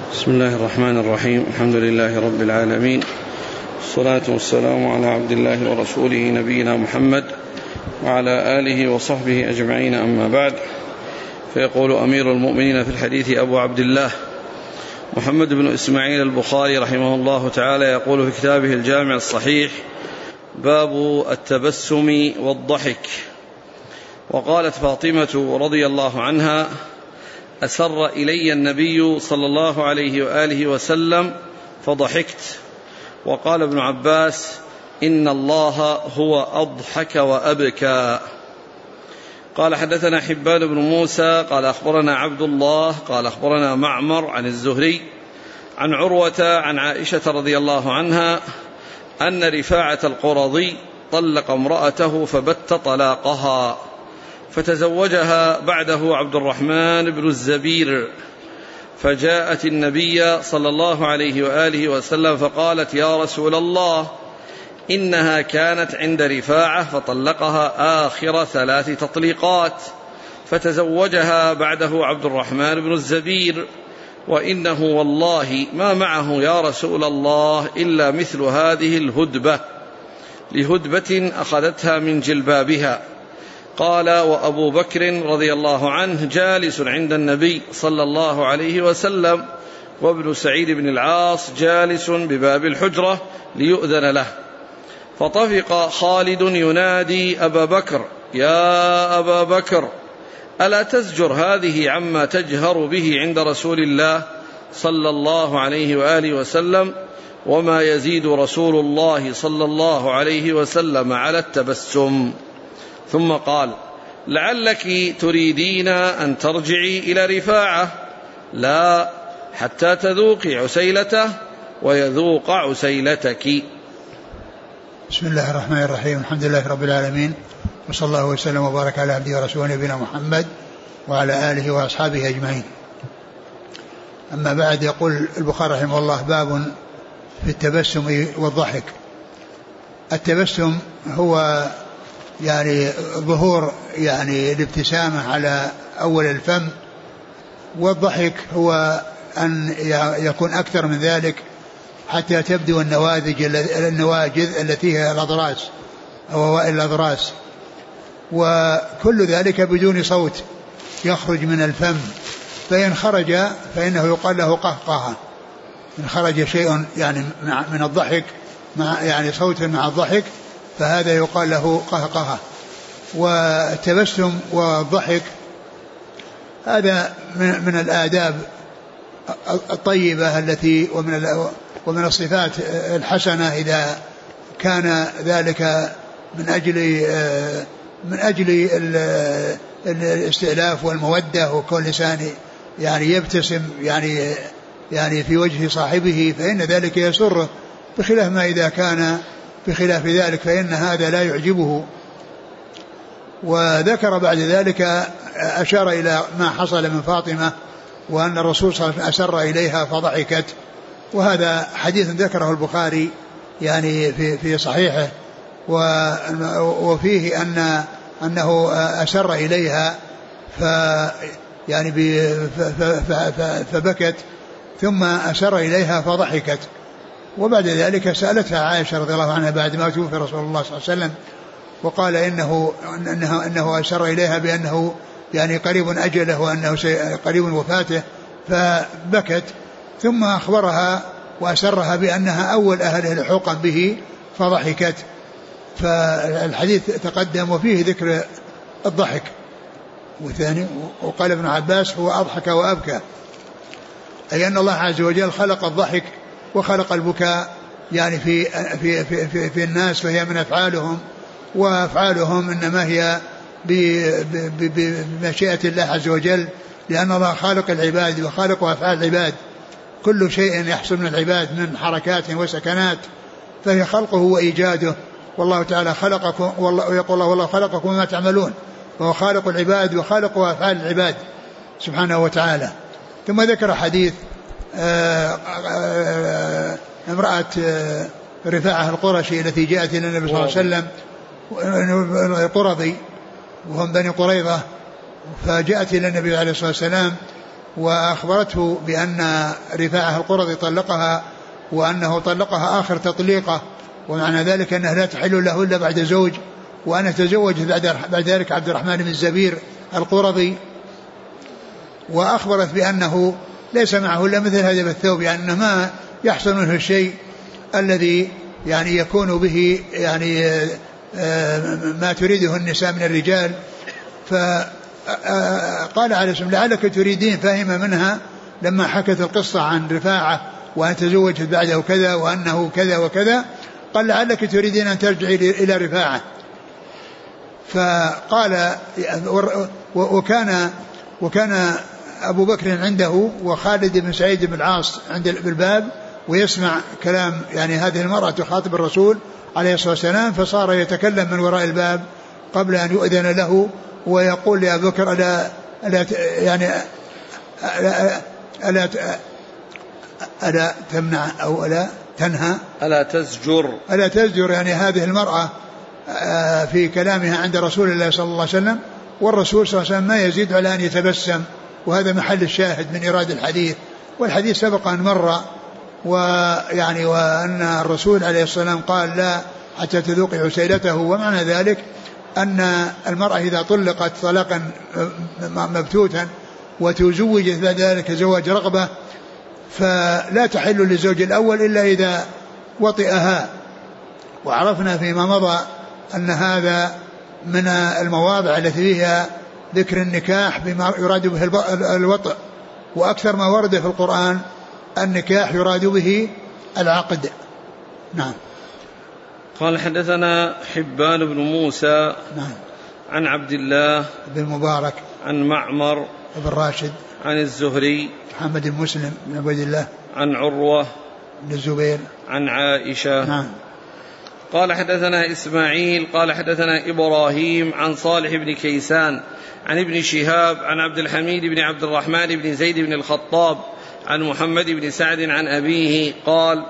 بسم الله الرحمن الرحيم. الحمد لله رب العالمين، الصلاة والسلام على عبد الله ورسوله نبينا محمد وعلى آله وصحبه أجمعين، أما بعد. فيقول أمير المؤمنين في الحديث أبو عبد الله محمد بن إسماعيل البخاري رحمه الله تعالى، يقول في كتابه الجامع الصحيح: باب التبسم والضحك. وقالت فاطمة رضي الله عنها: أسر إلي النبي صلى الله عليه وآله وسلم فضحكت. وقال ابن عباس: إن الله هو أضحك وأبكى. قال: حدثنا حبان بن موسى قال أخبرنا عبد الله قال أخبرنا معمر عن الزهري عن عروة عن عائشة رضي الله عنها أن رفاعة القرظي طلق امرأته فبت طلاقها، فتزوجها بعده عبد الرحمن بن الزبير، فجاءت النبي صلى الله عليه وآله وسلم فقالت: يا رسول الله، إنها كانت عند رفاعة فطلقها آخر 3 تطليقات، فتزوجها بعده عبد الرحمن بن الزبير، وإنه والله ما معه يا رسول الله إلا مثل هذه الهدبة، لهدبة أخذتها من جلبابها. قال: وأبو بكر رضي الله عنه جالس عند النبي صلى الله عليه وسلم، وابن سعيد بن العاص جالس بباب الحجرة ليؤذن له، فطفق خالد ينادي أبا بكر: يا أبا بكر، ألا تزجر هذه عما تجهر به عند رسول الله صلى الله عليه وآله وسلم؟ وما يزيد رسول الله صلى الله عليه وسلم على التبسم. ثم قال: لعلك تريدين أن ترجعي إلى رفاعة، لا، حتى تذوقي عسيلته ويذوق عسيلتك. بسم الله الرحمن الرحيم. الحمد لله رب العالمين، وصلى الله وسلم وبارك على عبده ورسوله نبينا محمد وعلى آله وأصحابه أجمعين. أما بعد، يقول البخاري رحمه الله: باب في التبسم والضحك. التبسم هو ظهور الابتسامة على أول الفم، والضحك هو أن يكون أكثر من ذلك حتى تبدو النواجذ التي هي الأضراس أو أوائل الأضراس، وكل ذلك بدون صوت يخرج من الفم، فإن خرج فإنه يقال له قهقهة. إن خرج شيء من الضحك مع صوت مع الضحك فهذا يقال له قهقهة. والتبسم والضحك هذا من الآداب الطيبة التي ومن الصفات الحسنة، إذا كان ذلك من أجل الاستئلاف والمودة، وكل لسان يبتسم في وجه صاحبه، فإن ذلك يسره، بخلاف ما إذا كان بخلاف ذلك فإن هذا لا يعجبه. وذكر بعد ذلك أشار إلى ما حصل من فاطمة، وأن الرسول صلى الله عليه وسلم أسر إليها فضحكت، وهذا حديث ذكره البخاري في صحيحه، وفيه أنه أسر إليها فبكت، ثم أسر إليها فضحكت. وبعد ذلك سألتها عائشة رضي الله عنها بعد ما توفي رسول الله صلى الله عليه وسلم، وقال إنه أشار إليها بأنه قريب أجله وأنه قريب وفاته، فبكت، ثم أخبرها وأسرها بأنها أول أهله لحوقا به فضحكت. فالحديث تقدم وفيه ذكر الضحك. والثاني، وقال ابن عباس: هو أضحك وأبكى، أي أن الله عز وجل خلق الضحك وخلق البكاء في الناس، فهي من أفعالهم، وأفعالهم إنما هي بمشيئة الله عز وجل، لأن الله خالق العباد وخالق أفعال العباد. كل شيء يحصل من العباد من حركات وسكنات فهي خلقه وإيجاده، والله تعالى خلقكم، ويقول الله: والله خلقكم وما تعملون، وهو خالق العباد وخالق أفعال العباد سبحانه وتعالى. ثم ذكر حديث امرأة رفاعة القرشي التي جاءت إلى النبي صلى الله عليه وسلم، القرظي وهم بني قريظة، فجاءت إلى النبي عليه الصلاة والسلام وأخبرته بأن رفاعة القرظي طلقها وأنه طلقها آخر تطليقة، ومعنى ذلك أنها لا تحل له إلا بعد زوج، وأنا تزوج بعد ذلك عبد الرحمن بن الزبير القرظي، وأخبرت بأنه ليس معه إلا مثل هذا الثوب، يعني أنه ما يحصل منه الشيء الذي يعني يكون به يعني ما تريده النساء من الرجال. فقال عليه السلام لعلك تريدين، فهم منها لما حكت القصة عن رفاعة وأن تزوجت بعده كذا وأنه كذا وكذا، قال لعلك تريدين أن ترجعي إلى رفاعة. فقال وكان أبو بكر عنده وخالد بن سعيد بن العاص عند بالباب ويسمع كلام يعني هذه المرأة تخاطب الرسول عليه الصلاة والسلام، فصار يتكلم من وراء الباب قبل أن يؤذن له ويقول لأبي بكر ألا تمنع أو ألا تنهى ألا تزجر يعني هذه المرأة في كلامها عند رسول الله صلى الله عليه وسلم، والرسول صلى الله عليه وسلم ما يزيد على أن يتبسم، وهذا محل الشاهد من إيراد الحديث. والحديث سبق أن مر، ويعني وأن الرسول عليه الصلاة والسلام قال لا حتى تذوقي عسيلته، ومعنى ذلك أن المرأة إذا طلقت طلاقا مبتوتا وتزوجت بعد ذلك زواج رغبة فلا تحل للزوج الأول إلا إذا وطئها. وعرفنا فيما مضى أن هذا من المواضع التي فيها ذكر النكاح بما يراد به الوطء، وأكثر ما ورد في القرآن النكاح يراد به العقد. نعم. قال حدثنا حبان بن موسى نعم عن عبد الله بن مبارك عن معمر بن راشد عن الزهري محمد بن مسلم بن عبد الله عن عروة بن الزبير عن عائشة. نعم. قال حدثنا إسماعيل قال حدثنا إبراهيم عن صالح بن كيسان عن ابن شهاب عن عبد الحميد بن عبد الرحمن بن زيد بن الخطاب عن محمد بن سعد عن أبيه قال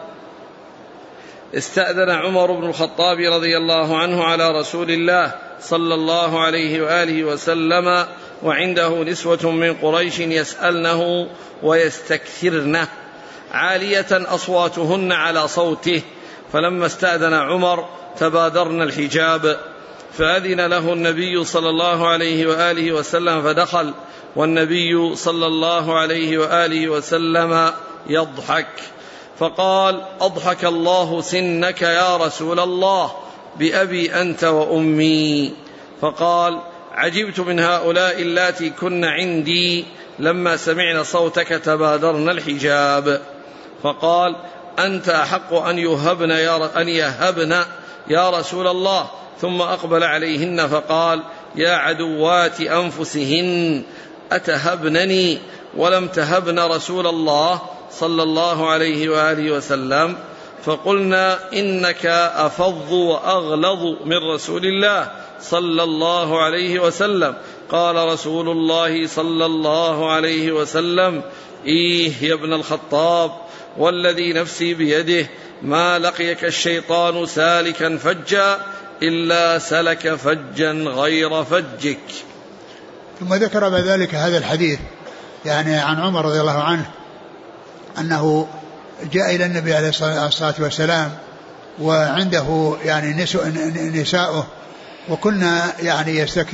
استأذن عمر بن الخطاب رضي الله عنه على رسول الله صلى الله عليه وآله وسلم وعنده نسوة من قريش يسألنه ويستكثرنه عالية أصواتهن على صوته، فلما استأذن عمر تبادرن الحجاب، فأذن له النبي صلى الله عليه وآله وسلم فدخل، والنبي صلى الله عليه وآله وسلم يضحك، فقال أضحك الله سنك يا رسول الله بأبي أنت وأمي. فقال عجبت من هؤلاء اللاتي كن عندي لما سمعن صوتك تبادرن الحجاب. فقال أنت أحق أن يهبن يا رسول الله. ثم أقبل عليهن فقال يا عدوات أنفسهن أتهبنني ولم تهبن رسول الله صلى الله عليه وآله وسلم؟ فقلنا إنك أفظ وأغلظ من رسول الله صلى الله عليه وسلم. قال رسول الله صلى الله عليه وسلم إيه يا ابن الخطاب والذي نفسي بيده ما لقيك الشيطان سالكا فجا إلا سلك فجا غير فجك. ثم ذكر بذلك هذا الحديث يعني عن عمر رضي الله عنه أنه جاء إلى النبي عليه الصلاة والسلام وعنده يعني نساؤه، وكنا يعني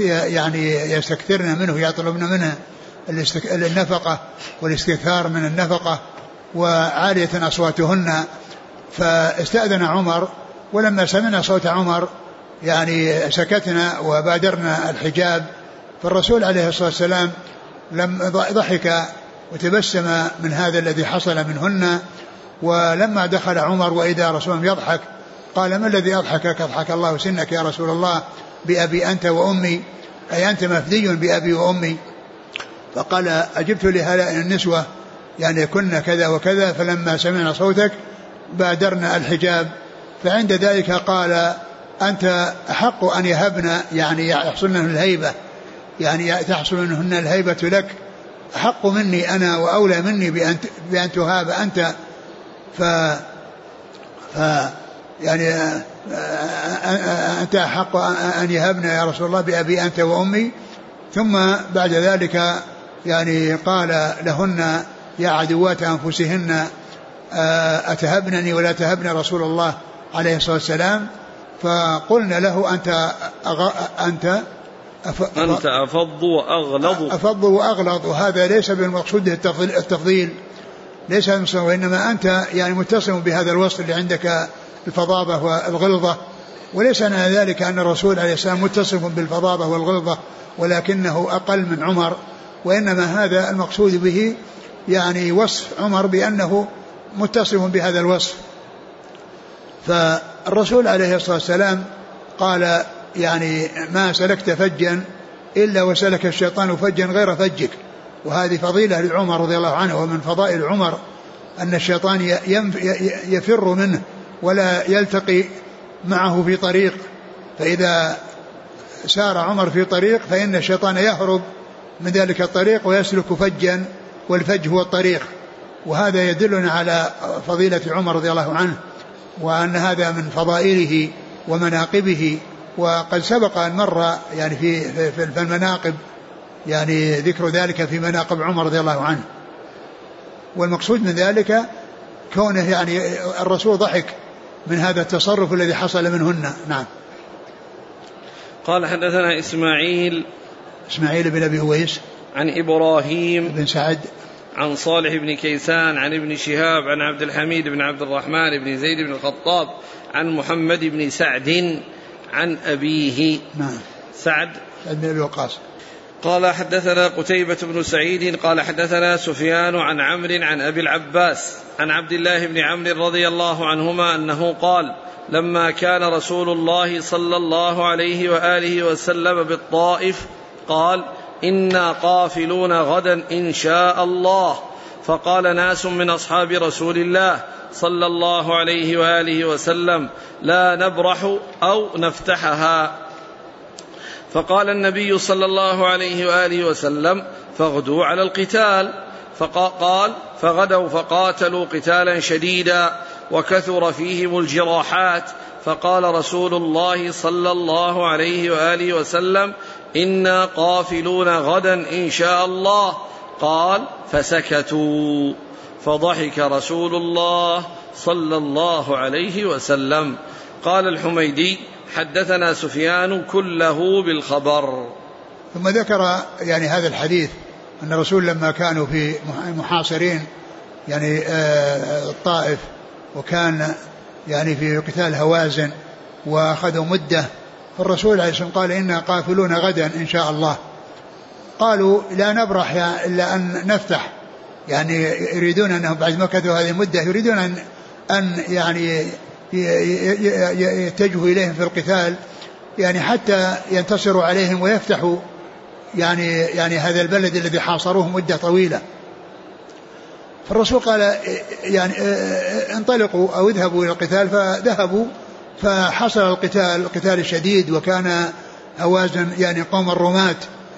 يستكثرن منه، يطلبن منه النفقة والاستكثار من النفقة وعالية أصواتهن. فاستأذن عمر، ولما سمعنا صوت عمر يعني سكتنا وبادرنا الحجاب. فالرسول عليه الصلاة والسلام لم ضحك وتبسم من هذا الذي حصل منهن. ولما دخل عمر وإذا رسول يضحك قال ما الذي أضحكك؟ أضحك الله سنك يا رسول الله بأبي أنت وأمي، أي أنت مفدي بأبي وأمي. فقال أجبت لهؤلاء النسوة يعني كنا كذا وكذا، فلما سمعنا صوتك بادرنا الحجاب. فعند ذلك قال أنت أحق أن يهبن يعني يحصل منهن الهيبة، يعني تحصل منهن الهيبة لك، أحق مني أنا وأولى مني بأن تهاب أنت. يعني أنت أحق أن يهبن يا رسول الله بأبي أنت وأمي. ثم بعد ذلك يعني قال لهن يا عدوات أنفسهن أتهبنني ولا تهبن رسول الله عليه الصلاة والسلام، فقلنا له أنت أفض وأغلظ، وهذا ليس بالمقصود التفضيل، ليس المقصود، وإنما أنت يعني متصم بهذا الوصف اللي عندك الفظاظة والغلظة، وليس عن ذلك أن الرسول عليه السلام متصف بالفظاظة والغلظة ولكنه أقل من عمر، وإنما هذا المقصود به يعني وصف عمر بأنه متصف بهذا الوصف. فالرسول عليه الصلاة والسلام قال يعني ما سلكت فجا إلا وسلك الشيطان فجا غير فجك، وهذه فضيلة لعمر رضي الله عنه، ومن فضائل عمر أن الشيطان يفر منه ولا يلتقي معه في طريق، فإذا سار عمر في طريق فإن الشيطان يهرب من ذلك الطريق ويسلك فجا، والفج هو الطريق، وهذا يدلنا على فضيلة عمر رضي الله عنه، وأن هذا من فضائله ومناقبه، وقد سبق أن مر يعني في المناقب يعني ذكر ذلك في مناقب عمر رضي الله عنه. والمقصود من ذلك كونه يعني الرسول ضحك من هذا التصرف الذي حصل منهن. نعم. قال حدثنا إسماعيل بن أبي هويس عن إبراهيم بن سعد عن صالح بن كيسان عن ابن شهاب عن عبد الحميد بن عبد الرحمن بن زيد بن الخطاب عن محمد بن سعد عن أبيه. نعم. سعد بن أبي وقاص. قال حدثنا قتيبة بن سعيد قال حدثنا سفيان عن عمرو عن أبي العباس عن عبد الله بن عمرو رضي الله عنهما أنه قال لما كان رسول الله صلى الله عليه وآله وسلم بالطائف قال إنا قافلون غدا إن شاء الله، فقال ناس من أصحاب رسول الله صلى الله عليه وآله وسلم لا نبرح أو نفتحها، فقال النبي صلى الله عليه وآله وسلم فاغدوا على القتال، فقال فغدوا فقاتلوا قتالا شديدا وكثر فيهم الجراحات، فقال رسول الله صلى الله عليه وآله وسلم إنا قافلون غدا إن شاء الله، قال فسكتوا، فضحك رسول الله صلى الله عليه وسلم. قال الحميدي حدثنا سفيان كله بالخبر. ثم ذكر يعني هذا الحديث أن الرسول لما كانوا في محاصرين يعني الطائف، وكان يعني في قتال هوازن وأخذوا مدة، فالرسول عليه الصلاة والسلام قال إنا قافلون غدا إن شاء الله. قالوا لا نبرح إلا أن نفتح، يعني يريدون أنهم بعد ما كثروا هذه المدة يريدون أن يعني يتجهوا إليهم في القتال، يعني حتى ينتصروا عليهم ويفتحوا يعني هذا البلد الذي حاصروه مدة طويلة. فالرسول قال يعني انطلقوا أو اذهبوا إلى القتال، فذهبوا فحصل القتال الشديد، وكان هوازن يعني قوم الرماة،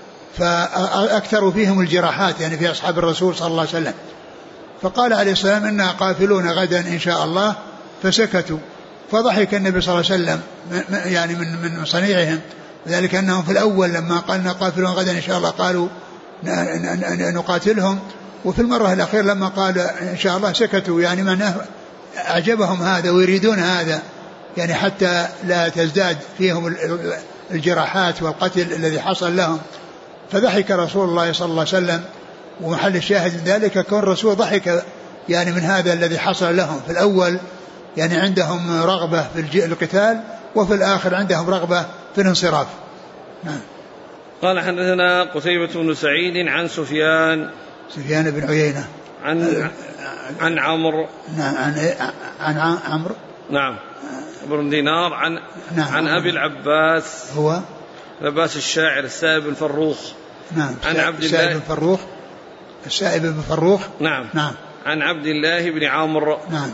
فأكثروا فيهم الجراحات يعني في أصحاب الرسول صلى الله عليه وسلم. فقال عليه السلام إنا قافلون غدا إن شاء الله، فسكتوا، فضحك النبي صلى الله عليه وسلم يعني من صنيعهم، ذلك أنهم في الأول لما قالنا قافلون غدا إن شاء الله قالوا نقاتلهم، وفي المرة الأخيرة لما قال إن شاء الله سكتوا، يعني معناه أعجبهم هذا ويريدون هذا، يعني حتى لا تزداد فيهم الجراحات والقتل الذي حصل لهم. فضحك رسول الله صلى الله عليه وسلم، ومحل الشاهد من ذلك كون الرسول ضحك يعني من هذا الذي حصل لهم في الأول، يعني عندهم رغبة في القتال، وفي الآخر عندهم رغبة في الانصراف. نعم. قال حدثنا قتيبة بن سعيد عن سفيان بن عيينة عن عمرو عن عمرو نعم بن دينار عن أبي العباس هو العباس الشاعر السائب الفروخ. نعم. عن عبد الله السائب بن فروخ. نعم. عن عبد الله بن عمرو. نعم.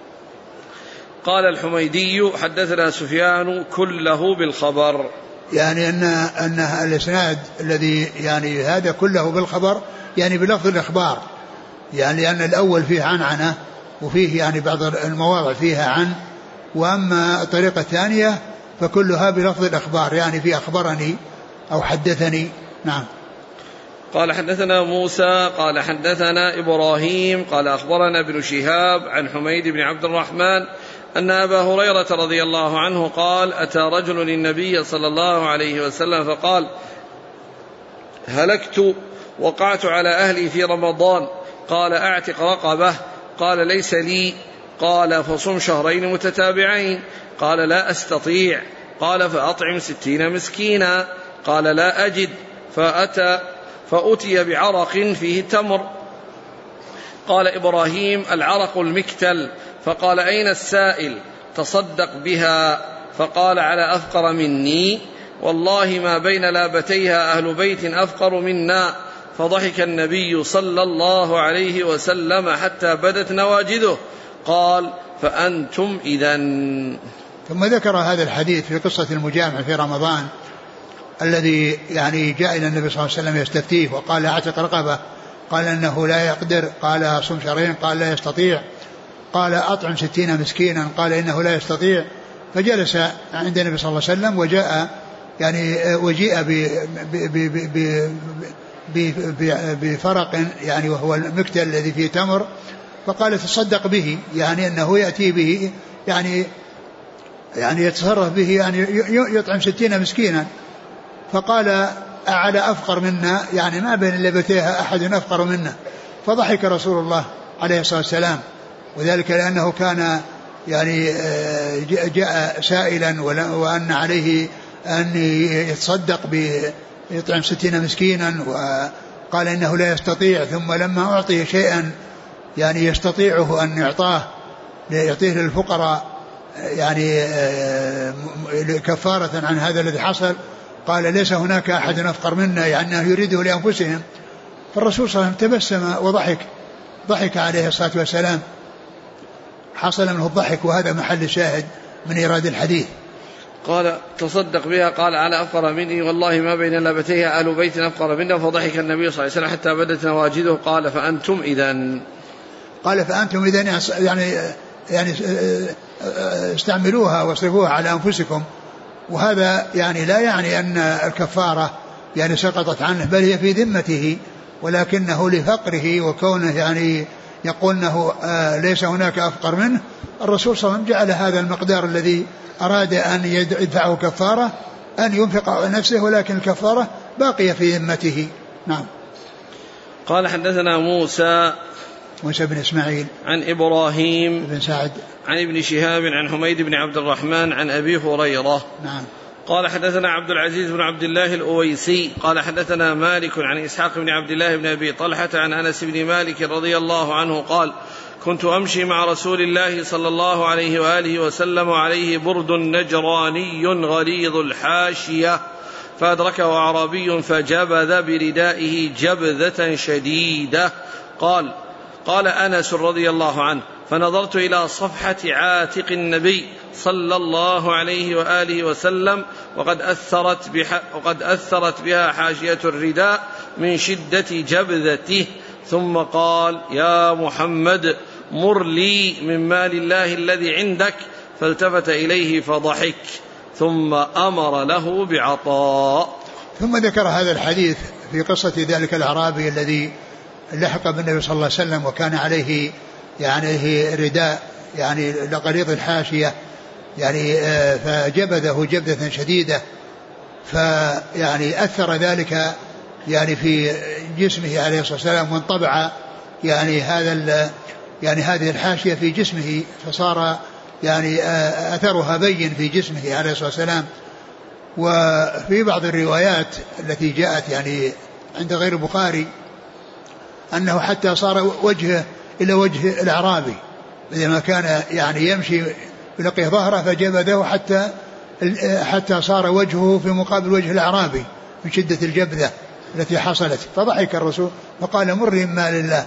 قال الحميدي حدثنا سفيان كله بالخبر، يعني أن الإسناد الذي يعني هذا كله بالخبر، يعني بلفظ الإخبار، يعني لأن الأول فيه عنعنة وفيه يعني بعض المواضع فيها عن، وأما الطريقة الثانية فكلها بلفظ الإخبار، يعني في أخبرني أو حدثني. نعم. قال حدثنا موسى قال حدثنا إبراهيم قال أخبرنا ابن شهاب عن حميد بن عبد الرحمن أن أبا هريرة رضي الله عنه قال أتى رجل للنبي صلى الله عليه وسلم فقال هلكت وقعت على أهلي في رمضان، قال أعتق رقبة، قال ليس لي، قال فصم شهرين متتابعين، قال لا أستطيع، قال فأطعم 60 مسكينا، قال لا أجد، فأتي بعرق فيه تمر. قال إبراهيم العرق المكتل، فقال أين السائل؟ تصدق بها، فقال على أفقر مني، والله ما بين لابتيها أهل بيت أفقر منا. فضحك النبي صلى الله عليه وسلم حتى بدت نواجذه. قال فأنتم إذن. ثم ذكر هذا الحديث في قصة المجامع في رمضان الذي يعني جاء إلى النبي صلى الله عليه وسلم يستفتيه وقال أعتق رقبة، قال إنه لا يقدر، قال صم شهرين، قال لا يستطيع، قال أطعم 60 مسكينا، قال إنه لا يستطيع. فجلس عند النبي صلى الله عليه وسلم وجيء بفرق يعني وهو المكتل الذي فيه تمر، فقال تصدق به، يعني أنه يأتي به يعني يتصرف به، يعني يطعم 60 مسكينا. فقال أعلى أفقر منا، يعني ما بين لبتيها أحد أفقر منا. فضحك رسول الله عليه الصلاة والسلام، وذلك لأنه كان يعني جاء سائلا وأن عليه أن يتصدق بيطعم 60 مسكينا، وقال إنه لا يستطيع. ثم لما أعطي شيئا يعني يستطيعه أن يعطيه للفقراء يعني كفارة عن هذا الذي حصل، قال ليس هناك أحد أفقر منا، يعني أنه يريده لأنفسهم. فالرسول صلى الله عليه وسلم تبسم وضحك، ضحك عليه الصلاة والسلام، حصل منه الضحك، وهذا محل شاهد من إيراد الحديث. قال تصدق بها، قال على أفقر مني، والله ما بين لابتيها أهل بيت أفقر منا. فضحك النبي صلى الله عليه وسلم حتى بدت نواجذه. قال فأنتم إذن. قال فأنتم إذن يعني استعملوها واصرفوها على أنفسكم. وهذا يعني لا يعني أن الكفارة يعني سقطت عنه، بل هي في ذمته، ولكنه لفقره وكونه يعني يقول أنه ليس هناك أفقر منه. الرسول صلى الله عليه وسلم جعل هذا المقدار الذي أراد أن يدفعه كفارة أن ينفق على نفسه، ولكن الكفارة باقية في ذمته. نعم. قال حدثنا موسى بن إسماعيل عن إبراهيم بن سعد عن ابن شهاب عن حميد بن عبد الرحمن عن أبي هريرة. نعم. قال حدثنا عبد العزيز بن عبد الله الأويسي قال حدثنا مالك عن إسحاق بن عبد الله بن أبي طلحة عن أنس بن مالك رضي الله عنه قال كنت أمشي مع رسول الله صلى الله عليه وآله وسلم عليه برد نجراني غليظ الحاشية، فأدركه أعرابي فجبذ بردائه جبذة شديدة. قال أنس رضي الله عنه فنظرت إلى صفحة عاتق النبي صلى الله عليه وآله وسلم وقد أثرت بها حاشية الرداء من شدة جبذته، ثم قال يا محمد مر لي من مال الله الذي عندك، فالتفت إليه فضحك ثم أمر له بعطاء. ثم ذكر هذا الحديث في قصة ذلك الأعرابي الذي لحق بالنبي صلى الله عليه وسلم وكان عليه يعني رداء يعني لغليظ الحاشية، يعني فجبذه جبذة شديدة، فيعني أثر ذلك يعني في جسمه عليه الصلاة والسلام، وانطبع يعني هذه الحاشية في جسمه، فصار يعني أثرها بين في جسمه عليه الصلاة والسلام. وفي بعض الروايات التي جاءت يعني عند غير البخاري أنه حتى صار وجهه إلى وجه الأعرابي، لما كان يعني يمشي يلقي ظهره فجبذه حتى صار وجهه في مقابل وجه الأعرابي من شدة الجبذة التي حصلت. فضحك الرسول فقال مر مال الله،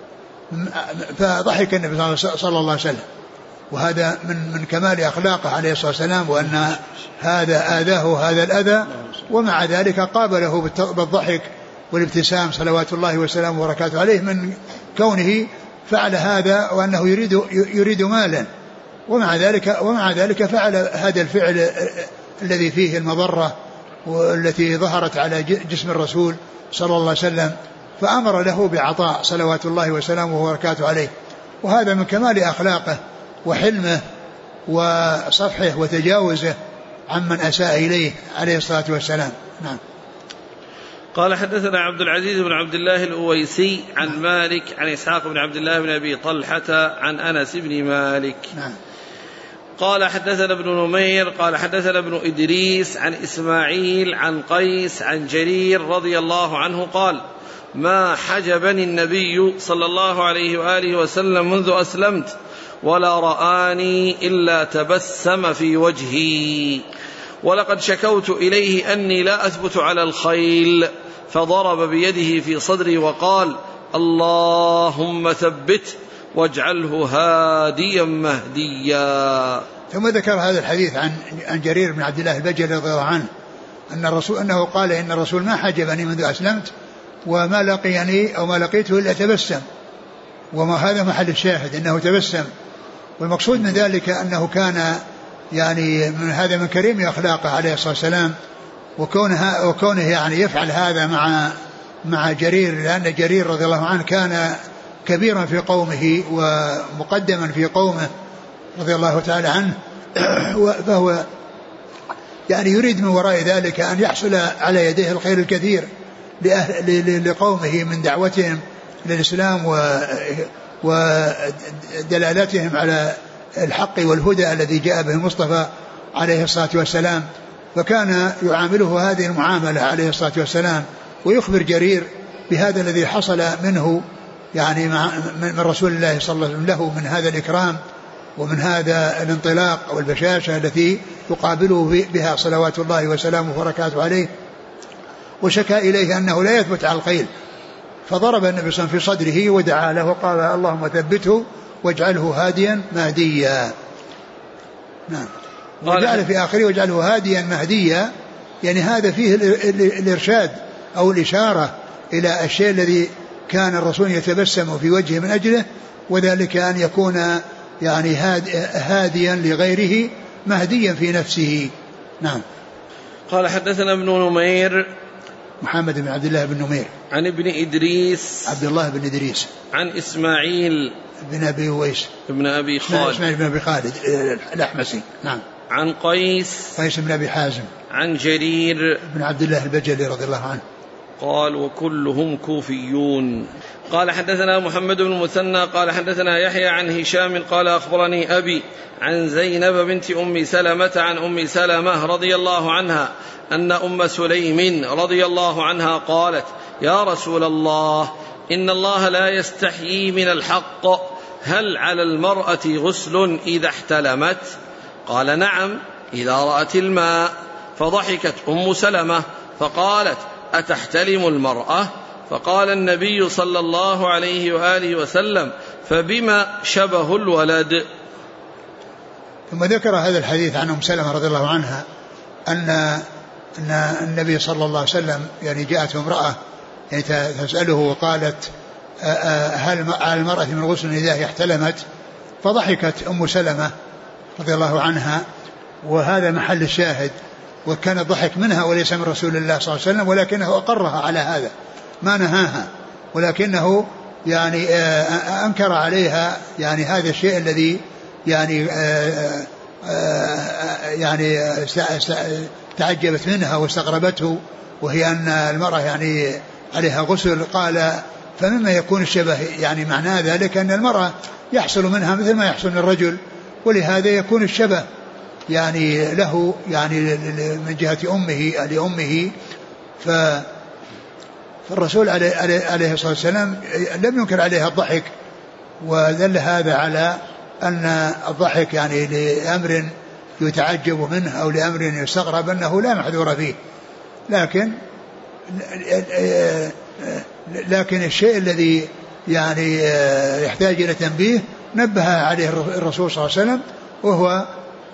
فضحك النبي صلى الله عليه وسلم. وهذا من كمال أخلاقه عليه الصلاة والسلام، وأن هذا آذاه هذا الأذى، ومع ذلك قابله بالضحك والابتسام صلوات الله وسلامه وبركاته عليه، من كونه فعل هذا وأنه يريد مالا، ومع ذلك فعل هذا الفعل الذي فيه المضرة والتي ظهرت على جسم الرسول صلى الله عليه وسلم فأمر له بعطاء صلوات الله وسلامه وبركاته عليه. وهذا من كمال أخلاقه وحلمه وصفحه وتجاوزه عمن أساء إليه عليه الصلاة والسلام. نعم. قال حدثنا عبد العزيز بن عبد الله الأويسي عن مالك عن إسحاق بن عبد الله بن أبي طلحة عن أنس بن مالك. نعم. قال حدثنا ابن نمير قال حدثنا ابن إدريس عن إسماعيل عن قيس عن جرير رضي الله عنه قال ما حجبني النبي صلى الله عليه وآله وسلم منذ أسلمت ولا رآني إلا تبسم في وجهي ولقد شكوت إليه أني لا أثبت على الخيل فضرب بيده في صدري وقال اللهم ثبت واجعله هاديا مهديا. ثم ذكر هذا الحديث عن جرير بن عبد الله البجلي رضي الله عنه أن الرسول أنه قال إن الرسول ما حجبني منذ أسلمت وما لقيني أو ما لقيته إلا تبسم. وما هذا محل الشاهد أنه تبسم. والمقصود من ذلك أنه كان يعني من كريم أخلاقه عليه الصلاة والسلام وكونه يعني يفعل هذا مع جرير لأن جرير رضي الله عنه كان كبيرا في قومه ومقدما في قومه رضي الله تعالى عنه فهو يعني يريد من وراء ذلك أن يحصل على يديه الخير الكثير لقومه من دعوتهم للإسلام ودلالتهم على الحق والهدى الذي جاء به المصطفى عليه الصلاة والسلام. فكان يعامله هذه المعاملة عليه الصلاة والسلام ويخبر جرير بهذا الذي حصل منه يعني من رسول الله صلى الله عليه وسلم له من هذا الإكرام ومن هذا الانطلاق والبشاشة التي يقابله بها صلوات الله وسلامه وبركاته عليه. وشكى إليه أنه لا يثبت على الخيل فضرب النبي صلى الله عليه وسلم في صدره ودعا له وقال اللهم ثبته واجعله هاديا مهديا. نعم. وجعل في آخره واجعله هاديا مهديا يعني هذا فيه الإرشاد أو الإشارة إلى الشيء الذي كان الرسول يتبسم في وجهه من أجله وذلك أن يكون يعني هاديا لغيره مهديا في نفسه. نعم. قال حدثنا ابن نمير محمد بن عبد الله بن نمير عن ابن إدريس عبد الله بن إدريس عن إسماعيل بن أبي ويس ابن أبي خالد إسماعيل بن أبي خالد الأحمسي. نعم. عن قيس بن أبي حازم عن جرير بن عبد الله البجلي رضي الله عنه قال وكلهم كوفيون. قال حدثنا محمد بن المثنى قال حدثنا يحيى عن هشام قال أخبرني أبي عن زينب بنت أم سلمة عن أم سلمة رضي الله عنها أن أم سليم رضي الله عنها قالت يا رسول الله إن الله لا يستحيي من الحق هل على المرأة غسل إذا احتلمت؟ قال نعم إذا رأت الماء. فضحكت أم سلمة فقالت أتحتلم المرأة؟ فقال النبي صلى الله عليه وآله وسلم فبما شبه الولد. ثم ذكر هذا الحديث عن أم سلمة رضي الله عنها أن النبي صلى الله عليه وسلم يعني جاءته امرأة يعني تسأله وقالت هل على المرأة من غسل إذا احتلمت؟ فضحكت أم سلمة رضي الله عنها وهذا محل الشاهد وكان الضحك منها وليس من رسول الله صلى الله عليه وسلم ولكنه أقرها على هذا ما نهاها ولكنه يعني أنكر عليها يعني هذا الشيء الذي يعني تعجبت منها واستغربته وهي أن المرأة يعني عليها غسل. قال فمما يكون الشبه يعني معناه ذلك أن المرأة يحصل منها مثل ما يحصل من الرجل ولهذا يكون الشبه يعني له يعني من جهة لأمه. فالرسول عليه الصلاة والسلام لم ينكر عليها الضحك ودل هذا على أن الضحك يعني لأمر يتعجب منه أو لأمر يستغرب أنه لا محذور فيه لكن الشيء الذي يعني يحتاج إلى تنبيه نبه عليه الرسول صلى الله عليه وسلم وهو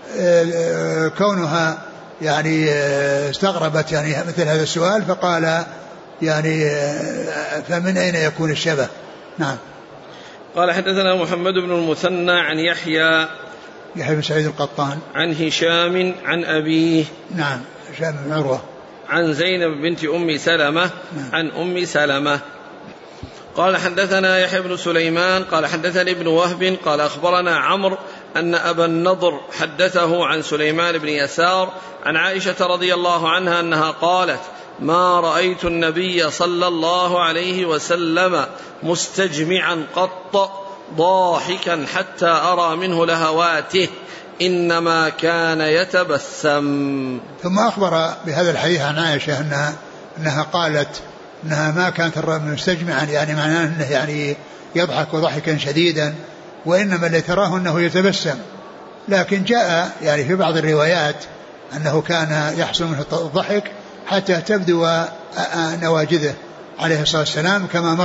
كونها يعني استغربت يعني مثل هذا السؤال فقال يعني فمن أين يكون الشبه. نعم. قال حدثنا محمد بن المثنى عن يحيى بن سعيد القطان عن هشام عن أبيه نعم هشام بن عروة عن زينب بنت أم سلمة عن أم سلمة. قال حدثنا يحيى بن سليمان قال حدثني ابن وهب قال أخبرنا عمرو أن أبا النضر حدثه عن سليمان بن يسار عن عائشة رضي الله عنها أنها قالت: ما رأيت النبي صلى الله عليه وسلم مستجمعا قط ضاحكا حتى أرى منه لهواته، إنما كان يتبسم. ثم أخبر بهذا الحديث عن عائشة أنها قالت أنها ما كانت مستجمعا، يعني معناه أنه يعني يضحك ضحكا شديدا، وإنما اللي تراه أنه يتبسم. لكن جاء يعني في بعض الروايات أنه كان يحصل منه الضحك حتى تبدو نواجذه عليه الصلاة والسلام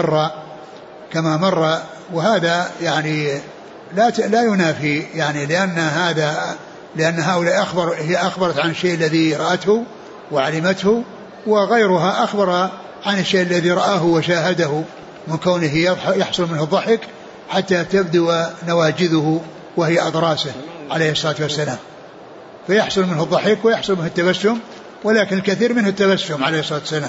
كما مر. وهذا يعني لا ينافي، يعني لأن هؤلاء هي أخبرت عن الشيء الذي رأته وعلمته، وغيرها أخبر عن الشيء الذي رآه وشاهده من كونه يحصل منه الضحك حتى تبدو نواجذه وهي أضراسه عليه الصلاة والسلام، فيحصل منه الضحك ويحصل منه التبسم، ولكن الكثير منه التبسم عليه الصلاة والسلام.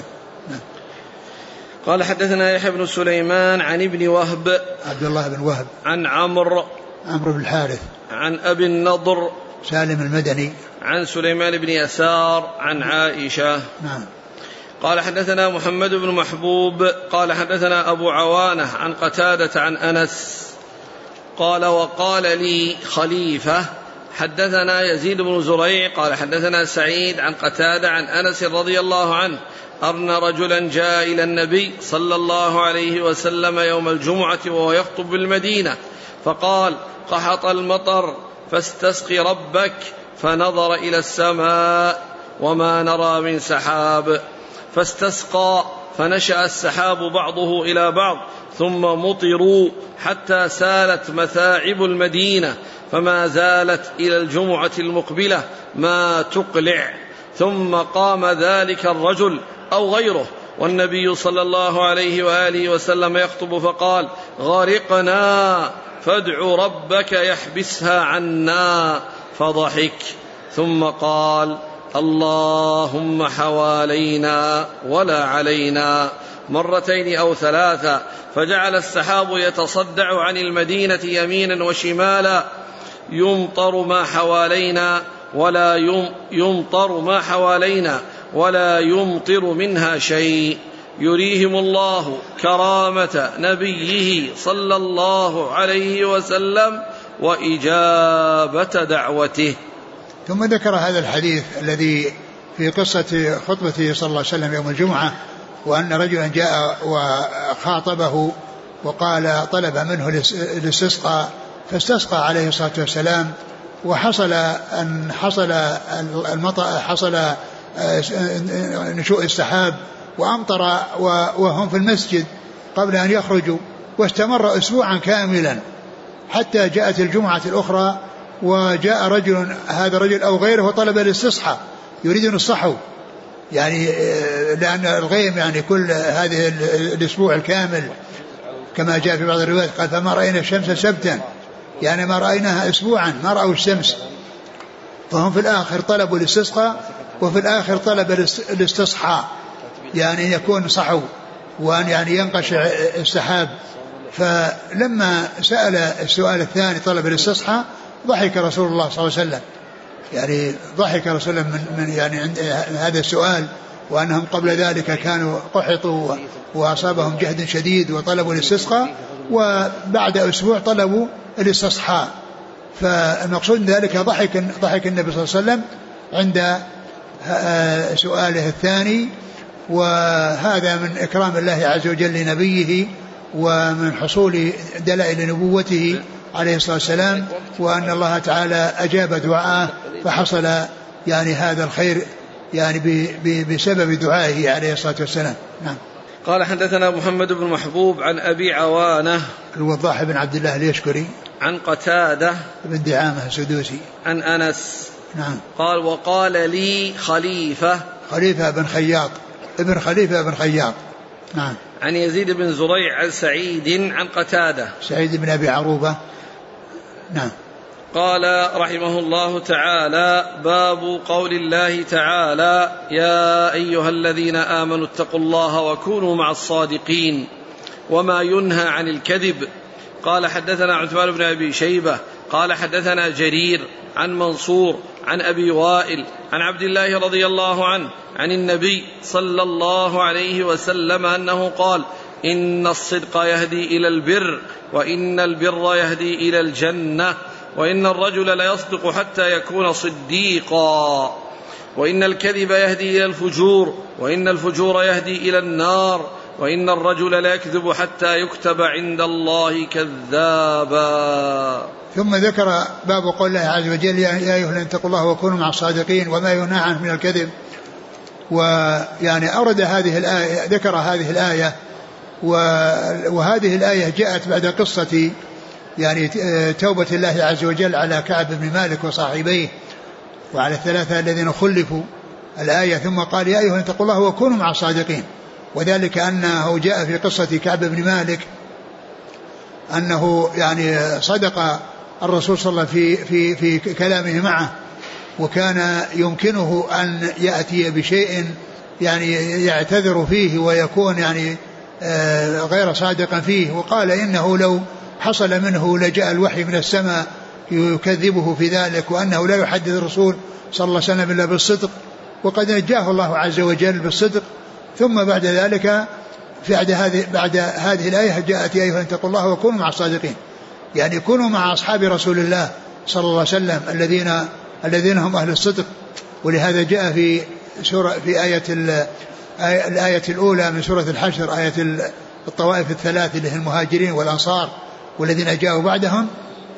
قال حدثنا يحيى بن سليمان عن ابن وهب عبد الله بن وهب عن عمرو بن الحارث عن أبي النضر سالم المدني عن سليمان بن يسار عن عائشة. نعم. قال حدثنا محمد بن محبوب قال حدثنا أبو عوانة عن قتادة عن أنس قال: وقال لي خليفة حدثنا يزيد بن زريع قال حدثنا سعيد عن قتادة عن أنس رضي الله عنه أن رجلا جاء إلى النبي صلى الله عليه وسلم يوم الجمعة وهو يخطب بالمدينة، فقال: قحط المطر فاستسقي ربك، فنظر إلى السماء وما نرى من سحاب، فاستسقى فنشأ السحاب بعضه إلى بعض، ثم مطروا حتى سالت مثاعب المدينة، فما زالت إلى الجمعة المقبلة ما تقلع، ثم قام ذلك الرجل أو غيره والنبي صلى الله عليه وآله وسلم يخطب، فقال: غرقنا فادع ربك يحبسها عنا، فضحك، ثم قال: اللهم حوالينا ولا علينا، مرتين أو ثلاثة، فجعل السحاب يتصدع عن المدينة يمينا وشمالا، يمطر ما حوالينا ولا يمطر منها شيء، يريهم الله كرامة نبيه صلى الله عليه وسلم وإجابة دعوته. ثم ذكر هذا الحديث الذي في قصة خطبته صلى الله عليه وسلم يوم الجمعة، وأن رجلا جاء وخاطبه وقال طلب منه الاستسقاء، فاستسقى عليه الصلاة والسلام، وحصل أن حصل نشوء السحاب وأمطر وهم في المسجد قبل أن يخرجوا، واستمر أسبوعا كاملا حتى جاءت الجمعة الأخرى، وجاء رجل، هذا الرجل أو غيره، وطلب الاستصحى، يريد الصحو، يعني لأن الغيم يعني كل هذه الأسبوع الكامل كما جاء في بعض الروايات، قال: فما رأينا الشمس سبتا، يعني ما رأيناها أسبوعا ما رأوا الشمس. فهم في الآخر طلبوا الاستسقاء، وفي الآخر طلب الاستصحى، يعني يكون صحو وأن يعني ينقشع السحاب. فلما سأل السؤال الثاني طلب الاستصحى، ضحك رسول الله صلى الله عليه وسلم، يعني ضحك رسول الله من يعني عند هذا السؤال، وأنهم قبل ذلك كانوا قحطوا وأصابهم جهد شديد وطلبوا الاستسقاء، وبعد أسبوع طلبوا الاستصحاء. فالمقصود ذلك ضحك النبي صلى الله عليه وسلم عند سؤاله الثاني، وهذا من إكرام الله عز وجل لنبيه ومن حصول دلائل نبوته عليه الصلاة والسلام، وأن الله تعالى أجاب دعاءه فحصل يعني هذا الخير يعني بسبب دعائه عليه الصلاة والسلام. نعم. قال حدثنا محمد بن محبوب عن أبي عوانة الوضاح بن عبد الله اليشكري عن قتادة بن دعامة السدوسي عن أنس. نعم. قال: وقال لي خليفة بن خياط ابن خليفة بن خياط. نعم. عن يزيد بن زريع عن سعيد عن قتادة سعيد بن أبي عروبة. نعم. قال رحمه الله تعالى: باب قول الله تعالى: يا أيها الذين آمنوا اتقوا الله وكونوا مع الصادقين، وما ينهى عن الكذب. قال حدثنا عثمان بن أبي شيبة قال حدثنا جرير عن منصور عن أبي وائل عن عبد الله رضي الله عنه عن النبي صلى الله عليه وسلم أنه قال: إن الصدق يهدي إلى البر، وإن البر يهدي إلى الجنة، وإن الرجل ليصدق حتى يكون صديقا، وإن الكذب يهدي إلى الفجور، وإن الفجور يهدي إلى النار، وإن الرجل لا يكذب حتى يكتب عند الله كذابا. ثم ذكر باب قول الله عز وجل: يا أيها الذين اتقوا الله وكونوا مع الصادقين، وما ينهى عنه من الكذب. ويعني أورد هذه الآية، ذكر هذه الآية، وهذه الآية جاءت بعد قصة يعني توبة الله عز وجل على كعب بن مالك وصاحبيه وعلى الثلاثة الذين خلفوا الآية. ثم قال: يا أيها الذين اتقوا الله وكونوا مع الصادقين، وذلك أنه جاء في قصة كعب بن مالك أنه يعني صدق الرسول صلى الله عليه وسلم في كلامه معه، وكان يمكنه أن يأتي بشيء يعني يعتذر فيه ويكون يعني غير صادقا فيه، وقال إنه لو حصل منه لجاء الوحي من السماء يكذبه في ذلك، وأنه لا يحدث الرسول صلى الله عليه وسلم إلا بالصدق، وقد نجاه الله عز وجل بالصدق. ثم بعد ذلك بعد هذه الآية جاءت: يا أيها الذين اتقوا الله وكونوا مع الصادقين، يعني كونوا مع أصحاب رسول الله صلى الله عليه وسلم الذين هم أهل الصدق. ولهذا جاء في الآية الأولى من سورة الحشر، آية الطوائف الثلاث اللي هم المهاجرين والأنصار والذين جاءوا بعدهم: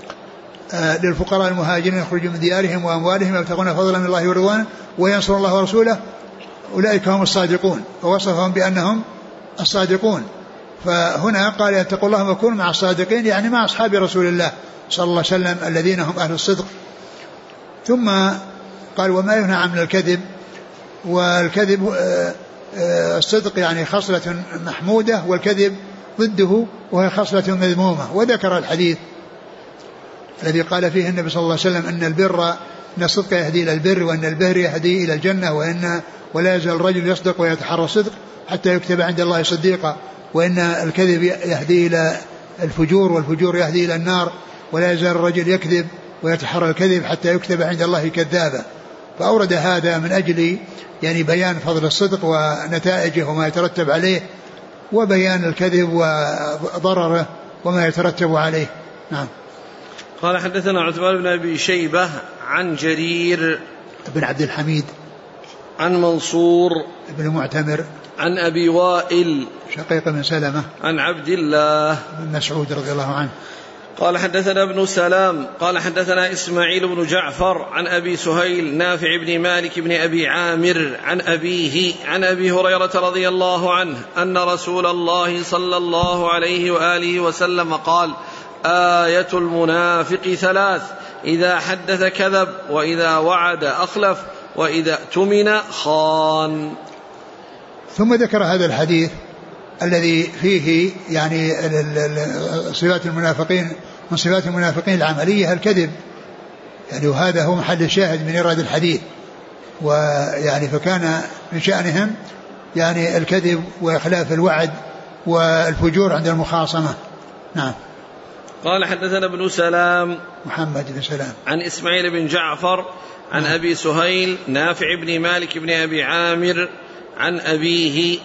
للفقراء المهاجرين يخرجوا من ديارهم وأموالهم يبتغون فضلا من الله ورضوانه وينصر الله ورسوله أولئك هم الصادقون، فوصفهم بأنهم الصادقون. فهنا قال: اتقوا الله وكونوا مع الصادقين، يعني مع أصحاب رسول الله صلى الله عليه وسلم الذين هم أهل الصدق. ثم قال: وما ينهى عن الكذب. والكذب الصدق يعني خصلة محمودة، والكذب ضده وهي خصلة مذمومة. وذكر الحديث الذي قال فيه النبي صلى الله عليه وسلم إن الصدق يهدي إلى البر، وأن البر يهدي إلى الجنة، ولا يزال الرجل يصدق ويتحرى الصدق حتى يكتب عند الله صديقا، وإن الكذب يهدي إلى الفجور، والفجور يهدي إلى النار، ولا يزال الرجل يكذب ويتحرى الكذب حتى يكتب عند الله كذابا. فأورد هذا من أجل يعني بيان فضل الصدق ونتائجه وما يترتب عليه، وبيان الكذب وضرره وما يترتب عليه. نعم. قال حدثنا عثمان بن أبي شيبة عن جرير بن عبد الحميد عن منصور بن معتمر عن أبي وائل شقيق بن سلمة عن عبد الله بن مسعود رضي الله عنه. قال حدثنا ابن سلام قال حدثنا إسماعيل بن جعفر عن أبي سهيل نافع بن مالك بن أبي عامر عن أبيه عن أبي هريرة رضي الله عنه أن رسول الله صلى الله عليه وآله وسلم قال: آية المنافق ثلاث: إذا حدث كذب، وإذا وعد أخلف، وإذا اؤتمن خان. ثم ذكر هذا الحديث الذي فيه يعني صفات المنافقين، من صفات المنافقين العملية الكذب، يعني وهذا هو محل الشاهد من إيراد الحديث. ويعني فكان من شأنهم يعني الكذب وإخلاف الوعد والفجور عند المخاصمة. نعم. قال حدثنا ابن سلام محمد بن سلام عن إسماعيل بن جعفر عن أبي سهيل نافع بن مالك بن أبي عامر عن أبيه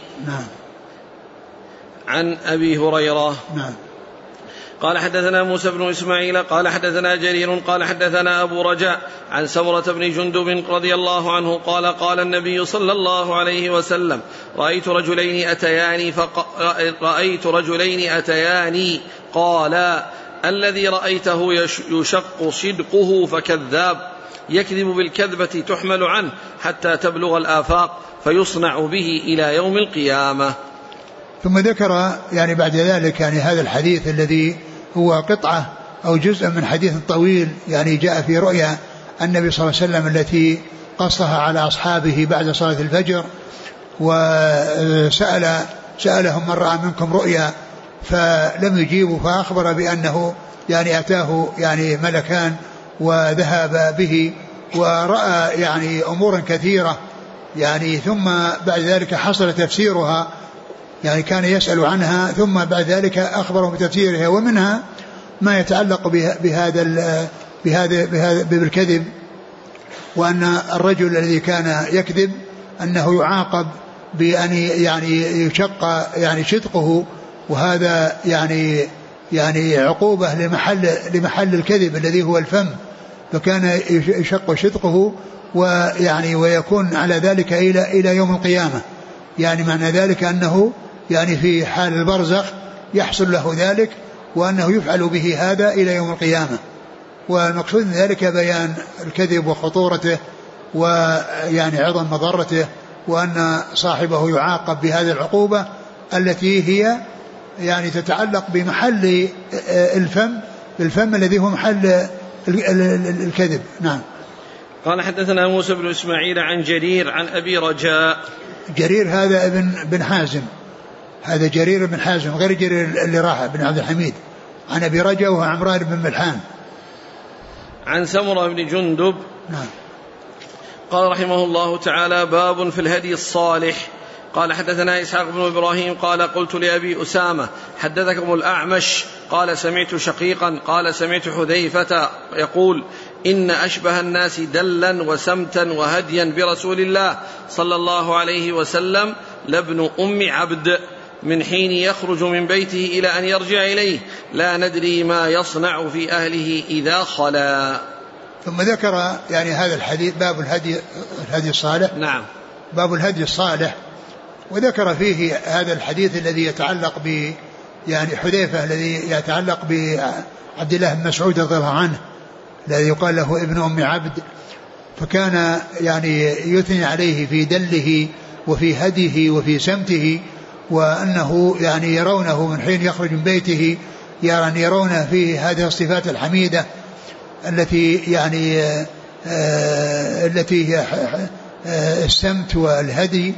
عن أبي هريرة. قال حدثنا موسى بن إسماعيل قال حدثنا جرير قال حدثنا أبو رجاء عن سمرة بن جندب رضي الله عنه قال: قال النبي صلى الله عليه وسلم: رأيت رجلين أتياني قال: الذي رأيته يشق صدقه فكذاب، يكذب بالكذبة تحمل عنه حتى تبلغ الآفاق فيصنع به إلى يوم القيامة. ثم ذكر يعني بعد ذلك يعني هذا الحديث الذي هو قطعة أو جزء من حديث طويل يعني جاء في رؤيا النبي صلى الله عليه وسلم التي قصها على أصحابه بعد صلاة الفجر، وسألهم: من رأى منكم رؤيا؟ فلم يجيبوا، فأخبر بأنه يعني أتاه يعني ملكان وذهب به ورأى يعني أمورا كثيرة يعني، ثم بعد ذلك حصل تفسيرها، يعني كان يسأل عنها ثم بعد ذلك أخبره بتفسيرها، ومنها ما يتعلق بهذا بالكذب، وأن الرجل الذي كان يكذب أنه يعاقب بأن يعني يشق يعني شدقه، وهذا يعني عقوبة لمحل الكذب الذي هو الفم، فكان يشق شدقه ويعني ويكون على ذلك إلى يوم القيامة. يعني معنى ذلك أنه يعني في حال البرزخ يحصل له ذلك، وأنه يفعل به هذا إلى يوم القيامة. والمقصود من ذلك بيان الكذب وخطورته ويعني عظم مضرته، وأن صاحبه يعاقب بهذه العقوبة التي هي يعني تتعلق بمحل الفم الذي هو محل الكذب. نعم. قال حدثنا موسى بن إسماعيل عن جرير عن أبي رجاء. جرير هذا بن حازم، هذا جرير بن حازم غير جرير اللي راح بن عبد الحميد، عن أبي رجاء وهو عمران بن ملحان. عن سمرة بن جندب. نعم. قال رحمه الله تعالى: باب في الهدي الصالح. قال حدثنا إسحاق بن إبراهيم قال قلت لأبي أسامة: حدثكم الأعمش؟ قال سمعت شقيقا قال سمعت حذيفة يقول: إن أشبه الناس دلا وسمتا وهديا برسول الله صلى الله عليه وسلم لابن أم عبد، من حين يخرج من بيته إلى أن يرجع إليه، لا ندري ما يصنع في أهله إذا خلا. ثم ذكر يعني هذا الحديث، باب الهدي الصالح. نعم. باب الهدي الصالح، وذكر فيه هذا الحديث الذي يتعلق ب يعني حذيفة، الذي يتعلق بعبد الله بن مسعود رضي الله عنه الذي يقال له ابن أم عبد، فكان يعني يثني عليه في دله وفي هديه وفي سمته، وأنه يعني يرونه من حين يخرج من بيته يرونه فيه هذه الصفات الحميدة التي يعني التي هي السمت والهدي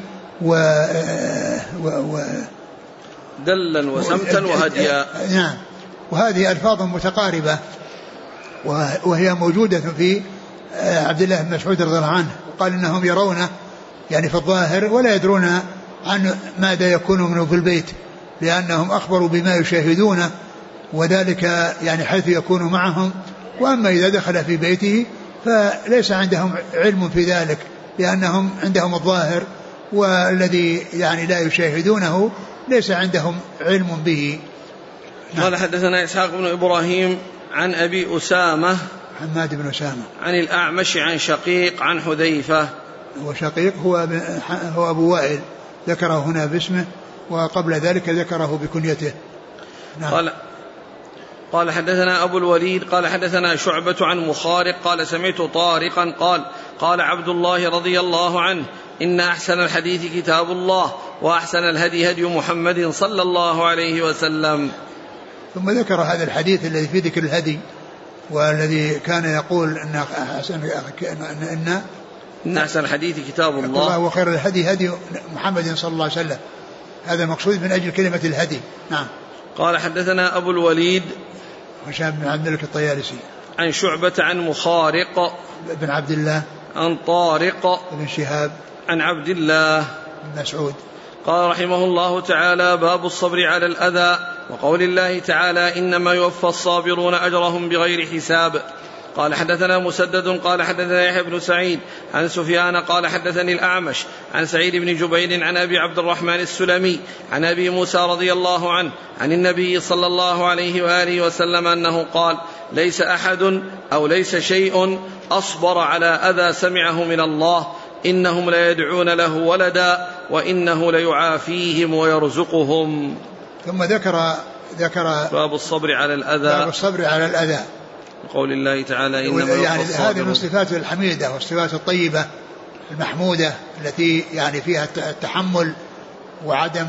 دلا وسمتا وهديا. نعم. وهذه ألفاظ متقاربة وهي موجودة في عبد الله بن مسعود رضي الله عنه، وقال إنهم يرونه يعني في الظاهر ولا يدرون عن ماذا يكون منه في البيت، لأنهم أخبروا بما يشاهدونه، وذلك يعني حيث يكون معهم، وأما إذا دخل في بيته فليس عندهم علم في ذلك، لأنهم عندهم الظاهر، والذي يعني لا يشاهدونه ليس عندهم علم به. قال حدثنا إسحاق بن إبراهيم عن أبي أسامة حماد بن أسامة عن الأعمش عن شقيق عن حذيفة. وشقيق هو أبو وائل، ذكره هنا باسمه، وقبل ذلك ذكره بكنيته. نعم. قال حدثنا أبو الوليد قال حدثنا شعبة عن مخارق قال سمعت طارقا قال عبد الله رضي الله عنه: إن أحسن الحديث كتاب الله، وأحسن الهدي هدي محمد صلى الله عليه وسلم. ثم ذكر هذا الحديث الذي في ذكر الهدي، والذي كان يقول إن أحسن الحديث كتاب الله وخير الهدي هدي محمد صلى الله عليه وسلم. هذا مقصود من أجل كلمة الهدي. نعم. قال حدثنا أبو الوليد هشام بن عبد الملك الطيالسي عن شعبة عن مخارق بن عبد الله عن طارق بن شهاب عن عبد الله بن مسعود. قال رحمه الله تعالى: باب الصبر على الأذى، وقول الله تعالى: إنما يوفى الصابرون أجرهم بغير حساب. قال حدثنا مسدد قال حدثنا يحيى بن سعيد عن سفيان قال حدثني الأعمش عن سعيد بن جبير عن أبي عبد الرحمن السلمي عن أبي موسى رضي الله عنه عن النبي صلى الله عليه وآله وسلم أنه قال: ليس أحد أو ليس شيء أصبر على أذى سمعه من الله، إنهم ليدعون له ولدا وإنه ليعافيهم ويرزقهم. ثم ذكر باب الصبر على الأذى، قول الله تعالى: إنما يعني هذه من الصفات الحميدة والصفات الطيبة المحمودة التي يعني فيها التحمل وعدم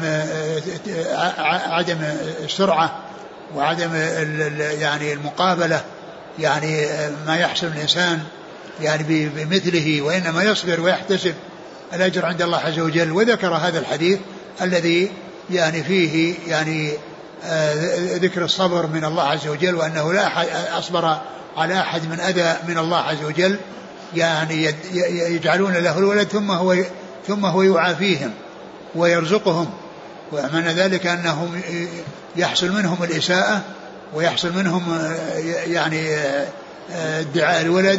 السرعة وعدم يعني المقابلة، يعني ما يحصل الإنسان يعني بمثله، وإنما يصبر ويحتسب الأجر عند الله عز وجل. وذكر هذا الحديث الذي يعني فيه يعني ذكر الصبر من الله عز وجل، وأنه لا أحد أصبر على أحد من أذى من الله عز وجل، يعني يجعلون له الولد ثم هو يعافيهم ويرزقهم، ومعنى ذلك أنهم يحصل منهم الإساءة ويحصل منهم يعني ادعاء الولد،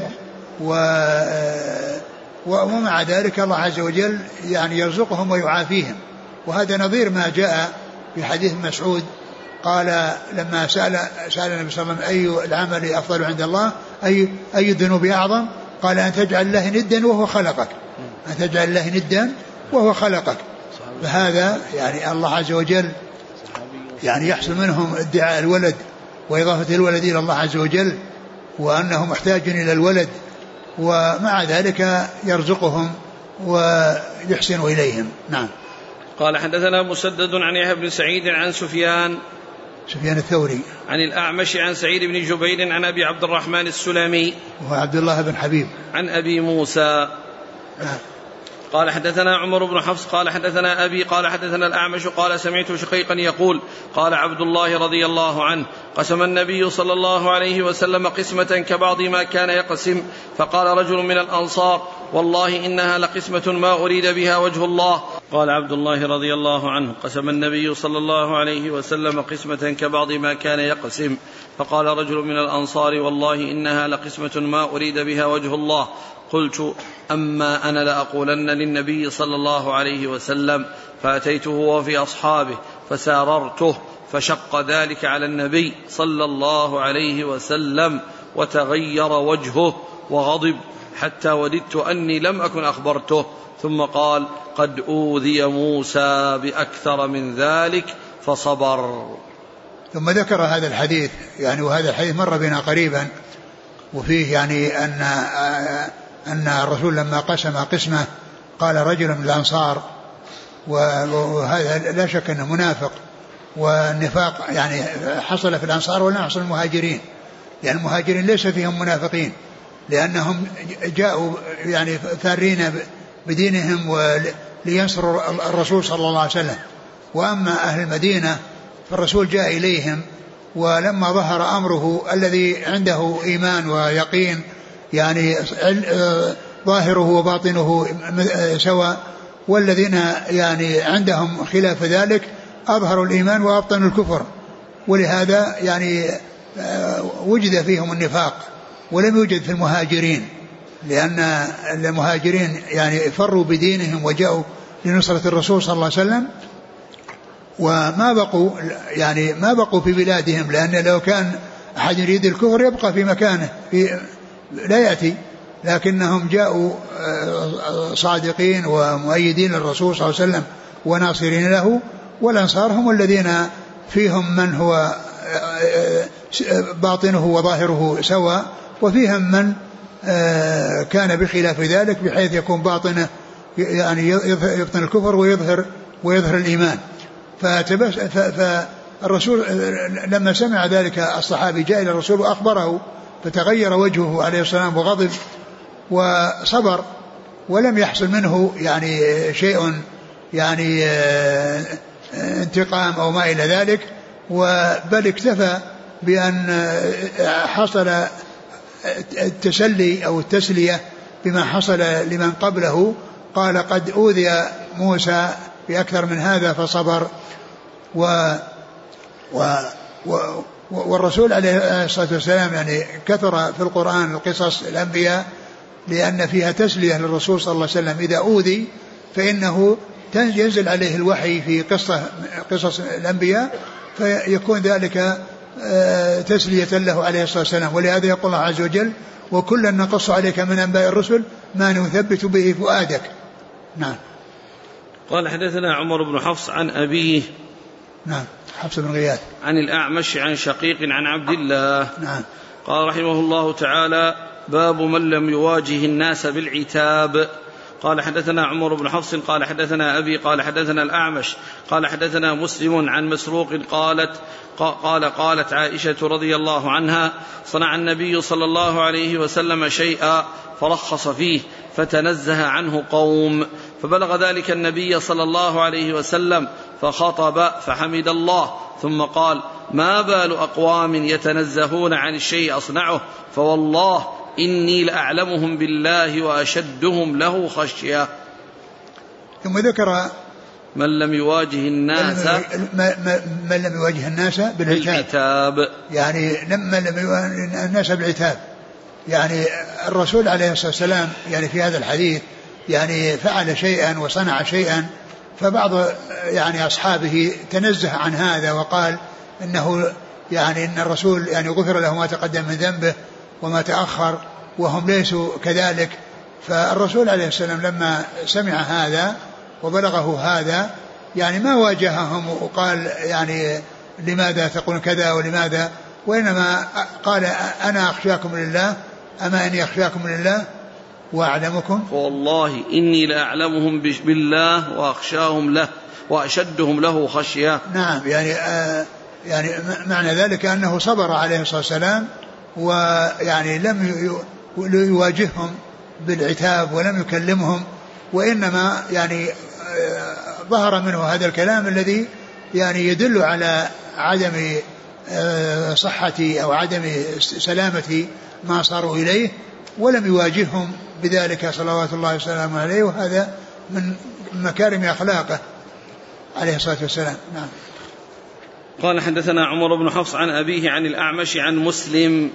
ومع ذلك الله عز وجل يعني يرزقهم ويعافيهم. وهذا نظير ما جاء في حديث مسعود قال لما سأل النبي صلى الله عليه وسلم أي العمل أفضل عند الله، أي الذنوب أعظم؟ قال أن تجعل الله ندا وهو خلقك، أن تجعل الله ندا وهو خلقك. فهذا يعني الله عز وجل يعني يحصل منهم ادعاء الولد وإضافة الولد إلى الله عز وجل، وأنه محتاج إلى الولد، ومع ذلك يرزقهم ويحسن إليهم. نعم. قال حدثنا مسدد عن يحيى بن سعيد عن سفيان الثوري عن الأعمش عن سعيد بن جبير عن أبي عبد الرحمن السلمي وهو عبد الله بن حبيب عن أبي موسى. قال حدثنا عمر بن حفص قال حدثنا أبي قال حدثنا الأعمش قال سمعت شقيقا يقول قال عبد الله رضي الله عنه قسم النبي صلى الله عليه وسلم قسمة كبعض ما كان يقسم، فقال رجل من الأنصار والله إنها لقسمة ما أريد بها وجه الله. قال عبد الله رضي الله عنه قسم النبي صلى الله عليه وسلم قسمة كبعض ما كان يقسم، فقال رجل من الأنصار والله إنها لقسمة ما أريد بها وجه الله. قلت أما أنا لأقولن للنبي صلى الله عليه وسلم، فأتيته وفي أصحابه فساررته، فشق ذلك على النبي صلى الله عليه وسلم وتغير وجهه وغضب حتى وددت أني لم أكن أخبرته، ثم قال قد أوذي موسى بأكثر من ذلك فصبر. ثم ذكر هذا الحديث يعني، وهذا الحديث مر بنا قريبا، وفيه يعني أن الرسول لما قسم قسمة قال رجل من الأنصار، وهذا لا شك أنه منافق، والنفاق يعني حصل في الأنصار ولا حصل المهاجرين، يعني المهاجرين ليس فيهم منافقين لأنهم جاءوا يعني ثارين بدينهم لينصروا الرسول صلى الله عليه وسلم. وأما أهل المدينة فالرسول جاء إليهم، ولما ظهر أمره الذي عنده إيمان ويقين يعني ظاهره وباطنه سواء، والذين يعني عندهم خلاف ذلك أظهروا الإيمان وأبطنوا الكفر، ولهذا يعني وجد فيهم النفاق ولم يوجد في المهاجرين، لأن المهاجرين يعني فروا بدينهم وجاءوا لنصرة الرسول صلى الله عليه وسلم، وما بقوا يعني ما بقوا في بلادهم، لأن لو كان أحد يريد الكفر يبقى في مكانه لا يأتي، لكنهم جاءوا صادقين ومؤيدين للرسول صلى الله عليه وسلم وناصرين له. والأنصار هم الذين فيهم من هو باطنه وظاهره سواء، وفيهم من كان بخلاف ذلك بحيث يكون باطنه يعني يبطن الكفر ويظهر الإيمان. فالرسول لما سمع ذلك الصحابي جاء إلى الرسول وأخبره، فتغير وجهه عليه السلام وغضب وصبر، ولم يحصل منه يعني شيء يعني انتقام أو ما إلى ذلك، بل اكتفى بأن حصل التسلي أو التسلية بما حصل لمن قبله. قال قد أوذي موسى بأكثر من هذا فصبر. والرسول عليه الصلاة والسلام يعني كثر في القرآن القصص الأنبياء، لأن فيها تسلية للرسول صلى الله عليه وسلم إذا أوذي، فإنه ينزل عليه الوحي في قصص الأنبياء، فيكون ذلك تسلية له عليه الصلاة والسلام. ولهذا يقول الله عز وجل وكلا نقص عليك من أنباء الرسل ما نثبت به فؤادك. نعم. قال حدثنا عمر بن حفص عن أبيه نعم حفص بن غياث عن الأعمش عن شقيق عن عبد الله. نعم. قال رحمه الله تعالى باب من لم يواجه الناس بالعتاب. قال حدثنا عمر بن حفص قال حدثنا أبي قال حدثنا الأعمش قال حدثنا مسلم عن مسروق قالت عائشة رضي الله عنها صنع النبي صلى الله عليه وسلم شيئا فرخص فيه فتنزه عنه قوم، فبلغ ذلك النبي صلى الله عليه وسلم فخطب فحمد الله ثم قال ما بال أقوام يتنزهون عن الشيء أصنعه فوالله إني لأعلمهم بالله وأشدهم له خشية. ثم ذكر من لم يواجه الناس من لم يواجه الناس بالعتاب، يعني من لم يواجه الناس بالعتاب، يعني الرسول عليه الصلاة والسلام يعني في هذا الحديث يعني فعل شيئا وصنع شيئا، فبعض يعني أصحابه تنزه عن هذا وقال إنه يعني إن الرسول يعني غفر له ما تقدم من ذنبه وما تأخر وهم ليسوا كذلك. فالرسول عليه السلام لما سمع هذا وبلغه هذا يعني ما واجههم وقال يعني لماذا تقولون كذا ولماذا، وإنما قال أنا أخشاكم لله، أما إني أخشاكم لله وأعلمكم والله إني لأعلمهم بالله وأخشاهم له وأشدهم له خشية. نعم، يعني معنى ذلك أنه صبر عليه الصلاة والسلام ويعني لم يواجههم بالعتاب ولم يكلمهم، وإنما يعني ظهر منه هذا الكلام الذي يعني يدل على عدم صحة أو عدم سلامة ما صاروا إليه، ولم يواجههم بذلك صلوات الله وسلامه عليه، وهذا من مكارم أخلاقه عليه الصلاة والسلام. نعم. قال حدثنا عمر بن حفص عن أبيه عن الأعمش عن مسلم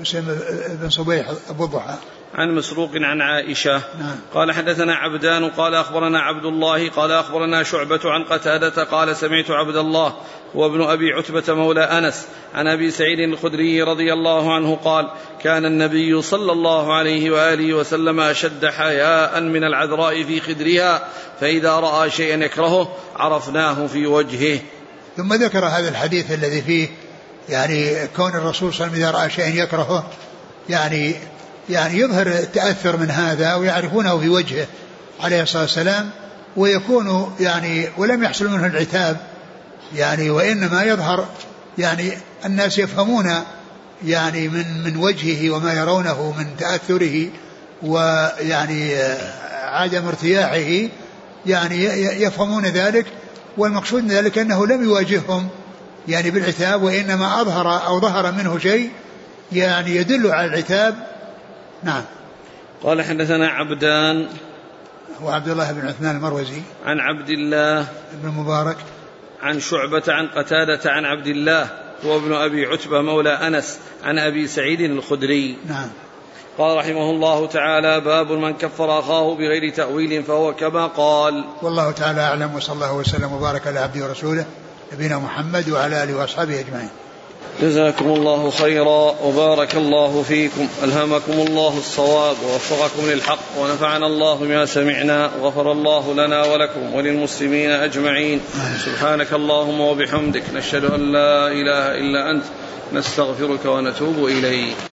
بن صبيح أبو الضحى عن مسروق عن عائشة. نعم. قال حدثنا عبدان قال أخبرنا عبد الله قال أخبرنا شعبة عن قتادة قال سمعت عبد الله وابن أبي عتبة مولى أنس عن أبي سعيد الخدري رضي الله عنه قال كان النبي صلى الله عليه وآله وسلم أشد حياء من العذراء في خدرها، فإذا رأى شيئا يكرهه عرفناه في وجهه. ثم ذكر هذا الحديث الذي فيه يعني كون الرسول صلى الله عليه وسلم إذا رأى شيئا يكرهه يعني يظهر التأثر من هذا ويعرفونه في وجهه عليه الصلاة والسلام، ويكون يعني ولم يحصل منه العتاب يعني، وإنما يظهر يعني الناس يفهمون يعني من وجهه وما يرونه من تأثره ويعني عدم ارتياحه يعني يفهمون ذلك، والمقصود من ذلك أنه لم يواجههم يعني بالعتاب، وإنما أظهر أو ظهر منه شيء يعني يدل على العتاب. نعم. قال حدثنا عبدان وعبد الله بن عثمان المروزي عن عبد الله بن المبارك عن شعبة عن قتادة عن عبد الله وابن أبي عتبة مولى أنس عن أبي سعيد الخدري. نعم. قال رحمه الله تعالى باب من كفر أخاه بغير تأويل فهو كما قال. والله تعالى أعلم، وصلى الله وسلم وبارك على عبده ورسوله نبينا محمد وعلى آله وأصحابه أجمعين. جزاكم الله خيرا وبارك الله فيكم، ألهمكم الله الصواب ووفقكم للحق، ونفعنا الله بما سمعنا، وغفر الله لنا ولكم وللمسلمين أجمعين. سبحانك اللهم وبحمدك، نشهد أن لا إله إلا أنت، نستغفرك ونتوب إليك.